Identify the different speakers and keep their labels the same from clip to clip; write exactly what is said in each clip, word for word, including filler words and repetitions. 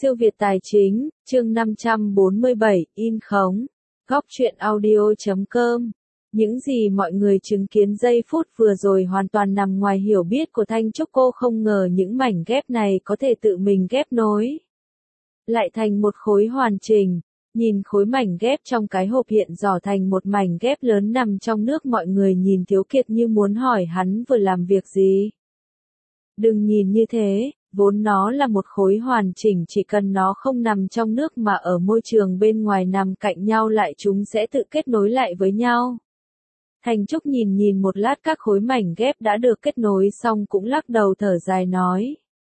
Speaker 1: Siêu Việt Tài Chính, chương năm trăm bốn mươi bảy, in khống. Góc truyện audio chấm com. Những gì mọi người chứng kiến giây phút vừa rồi hoàn toàn nằm ngoài hiểu biết của Thanh Trúc. Cô không ngờ những mảnh ghép này có thể tự mình ghép nối lại thành một khối hoàn chỉnh. Nhìn khối mảnh ghép trong cái hộp hiện rõ thành một mảnh ghép lớn nằm trong nước, mọi người nhìn Thiếu Kiệt như muốn hỏi hắn vừa làm việc gì. Đừng nhìn như thế, vốn nó là một khối hoàn chỉnh, chỉ cần nó không nằm trong nước mà ở môi trường bên ngoài nằm cạnh nhau lại chúng sẽ tự kết nối lại với nhau. Thành Trúc nhìn nhìn một lát các khối mảnh ghép đã được kết nối xong cũng lắc đầu thở dài nói.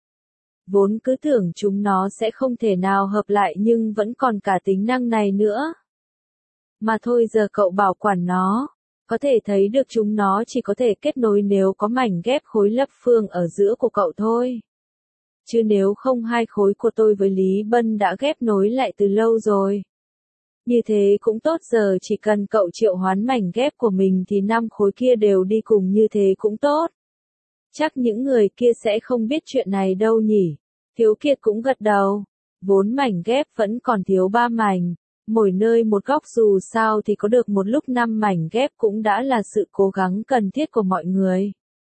Speaker 1: Vốn cứ tưởng chúng nó sẽ không thể nào hợp lại nhưng vẫn còn cả tính năng này nữa. Mà thôi giờ cậu bảo quản nó. Có thể thấy được chúng nó chỉ có thể kết nối nếu có mảnh ghép khối lập phương ở giữa của cậu thôi. Chứ nếu không hai khối của tôi với Lý Bân đã ghép nối lại từ lâu rồi. Như thế cũng tốt, giờ chỉ cần cậu triệu hoán mảnh ghép của mình thì năm khối kia đều đi cùng, như thế cũng tốt. Chắc những người kia sẽ không biết chuyện này đâu nhỉ. Thiếu Kiệt cũng gật đầu. Vốn mảnh ghép vẫn còn thiếu ba mảnh. Mỗi nơi một góc, dù sao thì có được một lúc năm mảnh ghép cũng đã là sự cố gắng cần thiết của mọi người.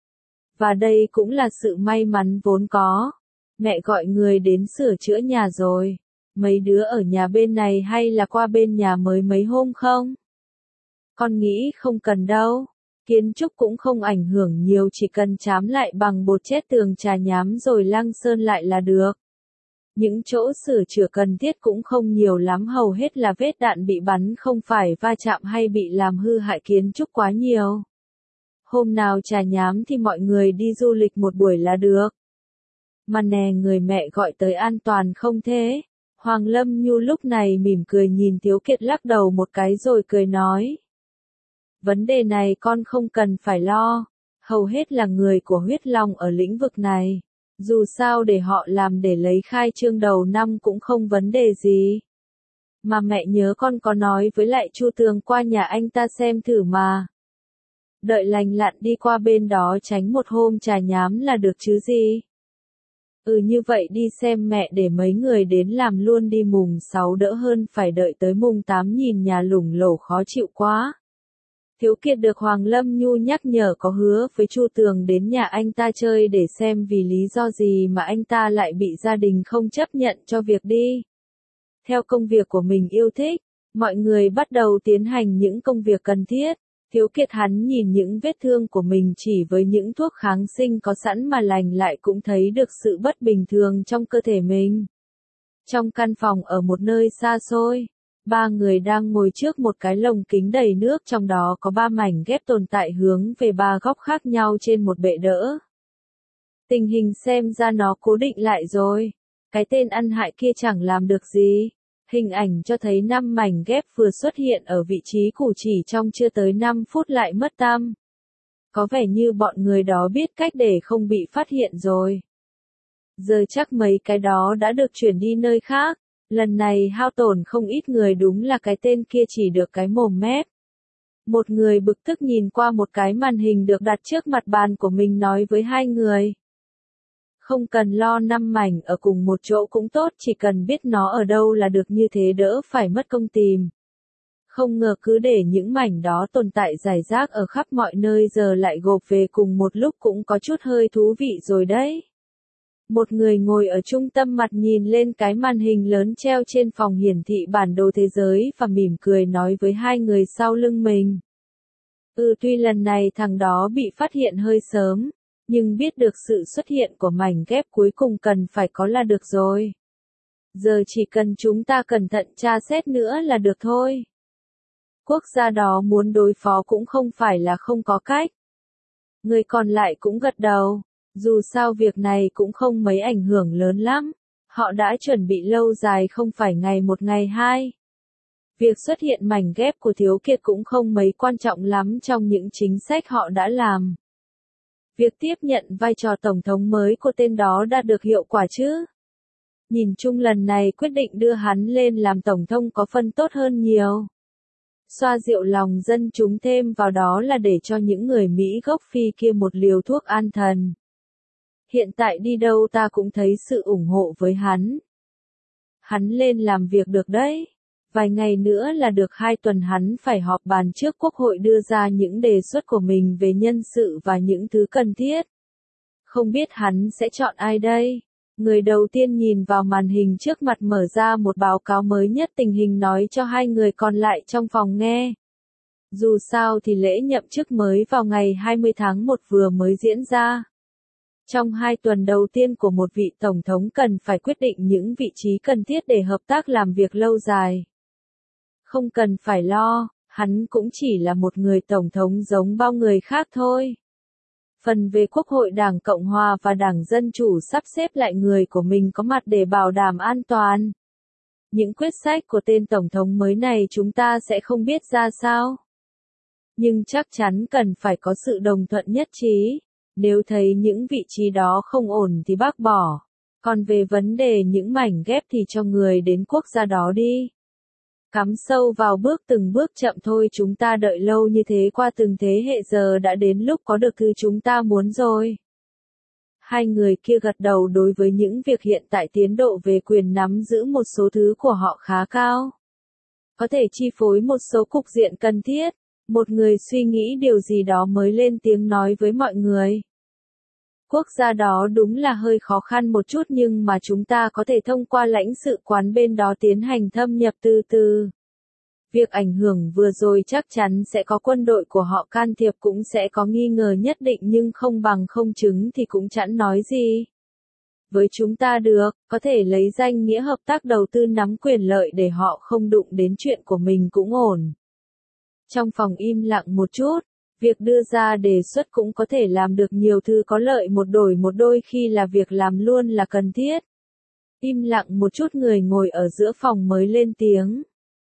Speaker 1: Và đây cũng là sự may mắn vốn có. Mẹ gọi người đến sửa chữa nhà rồi. Mấy đứa ở nhà bên này hay là qua bên nhà mới mấy hôm không? Con nghĩ không cần đâu. Kiến trúc cũng không ảnh hưởng nhiều, chỉ cần chám lại bằng bột chét tường trà nhám rồi lăng sơn lại là được. Những chỗ sửa chữa cần thiết cũng không nhiều lắm, hầu hết là vết đạn bị bắn, không phải va chạm hay bị làm hư hại kiến trúc quá nhiều. Hôm nào trà nhám thì mọi người đi du lịch một buổi là được. Mà nè, người mẹ gọi tới an toàn không thế? Hoàng Lâm Nhu lúc này mỉm cười nhìn Thiếu Kiệt lắc đầu một cái rồi cười nói. Vấn đề này con không cần phải lo. Hầu hết là người của huyết long ở lĩnh vực này. Dù sao để họ làm để lấy khai trương đầu năm cũng không vấn đề gì. Mà mẹ nhớ con có nói với lại Chu Tường qua nhà anh ta xem thử mà. Đợi lành lặn đi qua bên đó tránh một hôm trà nhám là được chứ gì. Ừ, như vậy đi xem mẹ, để mấy người đến làm luôn đi, mùng sáu đỡ hơn phải đợi tới mùng tám nhìn nhà lủng lổ khó chịu quá. Thiếu Kiệt được Hoàng Lâm Nhu nhắc nhở có hứa với Chu Tường đến nhà anh ta chơi để xem vì lý do gì mà anh ta lại bị gia đình không chấp nhận cho việc đi. Theo công việc của mình yêu thích, mọi người bắt đầu tiến hành những công việc cần thiết. Thiếu Kiệt hắn nhìn những vết thương của mình chỉ với những thuốc kháng sinh có sẵn mà lành lại cũng thấy được sự bất bình thường trong cơ thể mình. Trong căn phòng ở một nơi xa xôi, ba người đang ngồi trước một cái lồng kính đầy nước, trong đó có ba mảnh ghép tồn tại hướng về ba góc khác nhau trên một bệ đỡ. Tình hình xem ra nó cố định lại rồi. Cái tên ăn hại kia chẳng làm được gì. Hình ảnh cho thấy năm mảnh ghép vừa xuất hiện ở vị trí cũ, chỉ trong chưa tới năm phút lại mất tăm. Có vẻ như bọn người đó biết cách để không bị phát hiện rồi. Giờ chắc mấy cái đó đã được chuyển đi nơi khác. Lần này hao tổn không ít người, đúng là cái tên kia chỉ được cái mồm mép. Một người bực tức nhìn qua một cái màn hình được đặt trước mặt bàn của mình nói với hai người. Không cần lo, năm mảnh ở cùng một chỗ cũng tốt, chỉ cần biết nó ở đâu là được, như thế đỡ phải mất công tìm. Không ngờ cứ để những mảnh đó tồn tại rải rác ở khắp mọi nơi, giờ lại gộp về cùng một lúc cũng có chút hơi thú vị rồi đấy. Một người ngồi ở trung tâm mặt nhìn lên cái màn hình lớn treo trên phòng hiển thị bản đồ thế giới và mỉm cười nói với hai người sau lưng mình. Ừ, tuy lần này thằng đó bị phát hiện hơi sớm, nhưng biết được sự xuất hiện của mảnh ghép cuối cùng cần phải có là được rồi. Giờ chỉ cần chúng ta cẩn thận tra xét nữa là được thôi. Quốc gia đó muốn đối phó cũng không phải là không có cách. Người còn lại cũng gật đầu. Dù sao việc này cũng không mấy ảnh hưởng lớn lắm. Họ đã chuẩn bị lâu dài, không phải ngày một ngày hai. Việc xuất hiện mảnh ghép của Thiếu Kiệt cũng không mấy quan trọng lắm trong những chính sách họ đã làm. Việc tiếp nhận vai trò tổng thống mới của tên đó đã được hiệu quả chứ. Nhìn chung lần này quyết định đưa hắn lên làm tổng thống có phần tốt hơn nhiều. Xoa dịu lòng dân chúng, thêm vào đó là để cho những người Mỹ gốc Phi kia một liều thuốc an thần. Hiện tại đi đâu ta cũng thấy sự ủng hộ với hắn. Hắn lên làm việc được đấy. Vài ngày nữa là được hai tuần hắn phải họp bàn trước Quốc hội đưa ra những đề xuất của mình về nhân sự và những thứ cần thiết. Không biết hắn sẽ chọn ai đây? Người đầu tiên nhìn vào màn hình trước mặt mở ra một báo cáo mới nhất tình hình nói cho hai người còn lại trong phòng nghe. Dù sao thì lễ nhậm chức mới vào ngày hai mươi tháng một vừa mới diễn ra. Trong hai tuần đầu tiên của một vị tổng thống cần phải quyết định những vị trí cần thiết để hợp tác làm việc lâu dài. Không cần phải lo, hắn cũng chỉ là một người tổng thống giống bao người khác thôi. Phần về Quốc hội Đảng Cộng Hòa và Đảng Dân Chủ sắp xếp lại người của mình có mặt để bảo đảm an toàn. Những quyết sách của tên tổng thống mới này chúng ta sẽ không biết ra sao. Nhưng chắc chắn cần phải có sự đồng thuận nhất trí. Nếu thấy những vị trí đó không ổn thì bác bỏ. Còn về vấn đề những mảnh ghép thì cho người đến quốc gia đó đi. Cắm sâu vào bước từng bước chậm thôi, chúng ta đợi lâu như thế qua từng thế hệ, giờ đã đến lúc có được thứ chúng ta muốn rồi. Hai người kia gật đầu, đối với những việc hiện tại tiến độ về quyền nắm giữ một số thứ của họ khá cao. Có thể chi phối một số cục diện cần thiết. Một người suy nghĩ điều gì đó mới lên tiếng nói với mọi người. Quốc gia đó đúng là hơi khó khăn một chút nhưng mà chúng ta có thể thông qua lãnh sự quán bên đó tiến hành thâm nhập từ từ. Việc ảnh hưởng vừa rồi chắc chắn sẽ có quân đội của họ can thiệp, cũng sẽ có nghi ngờ nhất định nhưng không bằng không chứng thì cũng chẳng nói gì. Với chúng ta được, có thể lấy danh nghĩa hợp tác đầu tư nắm quyền lợi để họ không đụng đến chuyện của mình cũng ổn. Trong phòng im lặng một chút, việc đưa ra đề xuất cũng có thể làm được nhiều thứ có lợi một đổi một, đôi khi là việc làm luôn là cần thiết. Im lặng một chút, người ngồi ở giữa phòng mới lên tiếng.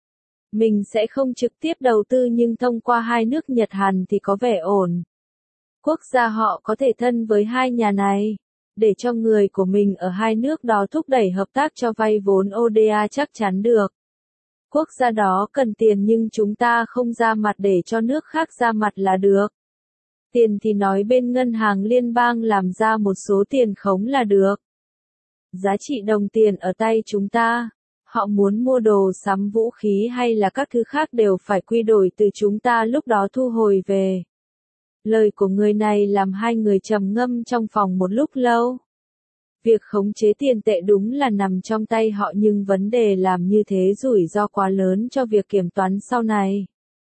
Speaker 1: Mình sẽ không trực tiếp đầu tư nhưng thông qua hai nước Nhật Hàn thì có vẻ ổn. Quốc gia họ có thể thân với hai nhà này. Để cho người của mình ở hai nước đó thúc đẩy hợp tác cho vay vốn o đê a chắc chắn được. Quốc gia đó cần tiền nhưng chúng ta không ra mặt để cho nước khác ra mặt là được. Tiền thì nói bên ngân hàng liên bang làm ra một số tiền khống là được. Giá trị đồng tiền ở tay chúng ta. Họ muốn mua đồ sắm vũ khí hay là các thứ khác đều phải quy đổi từ chúng ta lúc đó thu hồi về. Lời của người này làm hai người trầm ngâm trong phòng một lúc lâu. Việc khống chế tiền tệ đúng là nằm trong tay họ nhưng vấn đề làm như thế rủi ro quá lớn cho việc kiểm toán sau này.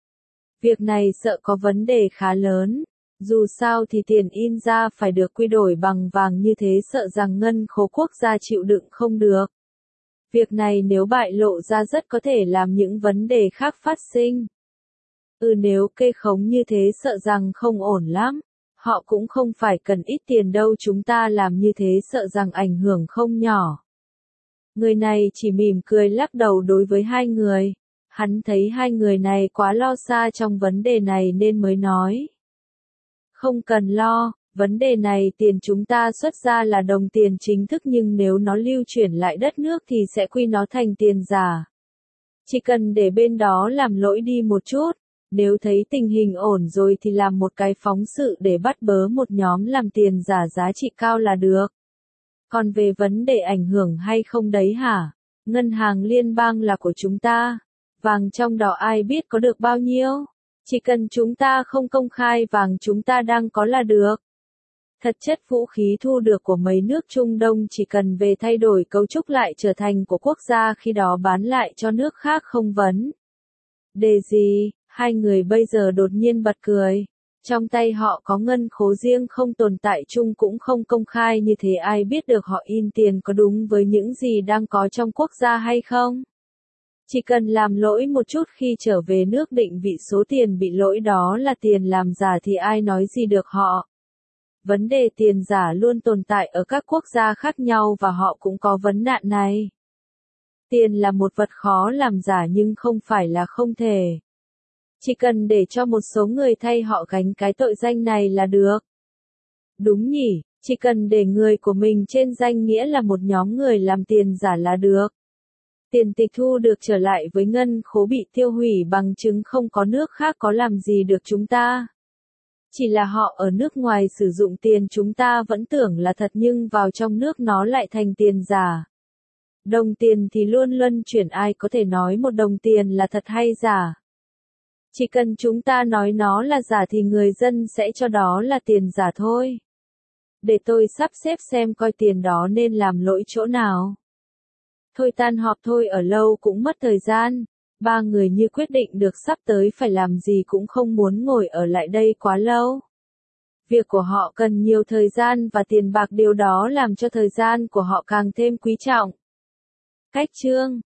Speaker 1: Việc này sợ có vấn đề khá lớn. Dù sao thì tiền in ra phải được quy đổi bằng vàng, như thế sợ rằng ngân khố quốc gia chịu đựng không được. Việc này nếu bại lộ ra rất có thể làm những vấn đề khác phát sinh. Ừ, nếu kê khống như thế sợ rằng không ổn lắm. Họ cũng không phải cần ít tiền đâu, chúng ta làm như thế sợ rằng ảnh hưởng không nhỏ. Người này chỉ mỉm cười lắc đầu đối với hai người. Hắn thấy hai người này quá lo xa trong vấn đề này nên mới nói. Không cần lo, vấn đề này tiền chúng ta xuất ra là đồng tiền chính thức nhưng nếu nó lưu chuyển lại đất nước thì sẽ quy nó thành tiền giả. Chỉ cần để bên đó làm lỗi đi một chút. Nếu thấy tình hình ổn rồi thì làm một cái phóng sự để bắt bớ một nhóm làm tiền giả giá trị cao là được. Còn về vấn đề ảnh hưởng hay không đấy hả? Ngân hàng liên bang là của chúng ta. Vàng trong đó ai biết có được bao nhiêu? Chỉ cần chúng ta không công khai vàng chúng ta đang có là được. Thật chất vũ khí thu được của mấy nước Trung Đông chỉ cần về thay đổi cấu trúc lại trở thành của quốc gia, khi đó bán lại cho nước khác không vấn đề gì. Hai người bây giờ đột nhiên bật cười. Trong tay họ có ngân khố riêng không tồn tại chung cũng không công khai, như thế ai biết được họ in tiền có đúng với những gì đang có trong quốc gia hay không? Chỉ cần làm lỗi một chút khi trở về nước định vị số tiền bị lỗi đó là tiền làm giả thì ai nói gì được họ. Vấn đề tiền giả luôn tồn tại ở các quốc gia khác nhau và họ cũng có vấn nạn này. Tiền là một vật khó làm giả nhưng không phải là không thể. Chỉ cần để cho một số người thay họ gánh cái tội danh này là được. Đúng nhỉ, chỉ cần để người của mình trên danh nghĩa là một nhóm người làm tiền giả là được. Tiền tịch thu được trở lại với ngân khố bị tiêu hủy bằng chứng không có nước khác có làm gì được chúng ta. Chỉ là họ ở nước ngoài sử dụng tiền chúng ta vẫn tưởng là thật nhưng vào trong nước nó lại thành tiền giả. Đồng tiền thì luôn luân chuyển, ai có thể nói một đồng tiền là thật hay giả. Chỉ cần chúng ta nói nó là giả thì người dân sẽ cho đó là tiền giả thôi. Để tôi sắp xếp xem coi tiền đó nên làm lỗi chỗ nào. Thôi tan họp thôi, ở lâu cũng mất thời gian. Ba người như quyết định được sắp tới phải làm gì cũng không muốn ngồi ở lại đây quá lâu. Việc của họ cần nhiều thời gian và tiền bạc, điều đó làm cho thời gian của họ càng thêm quý trọng. Cách chương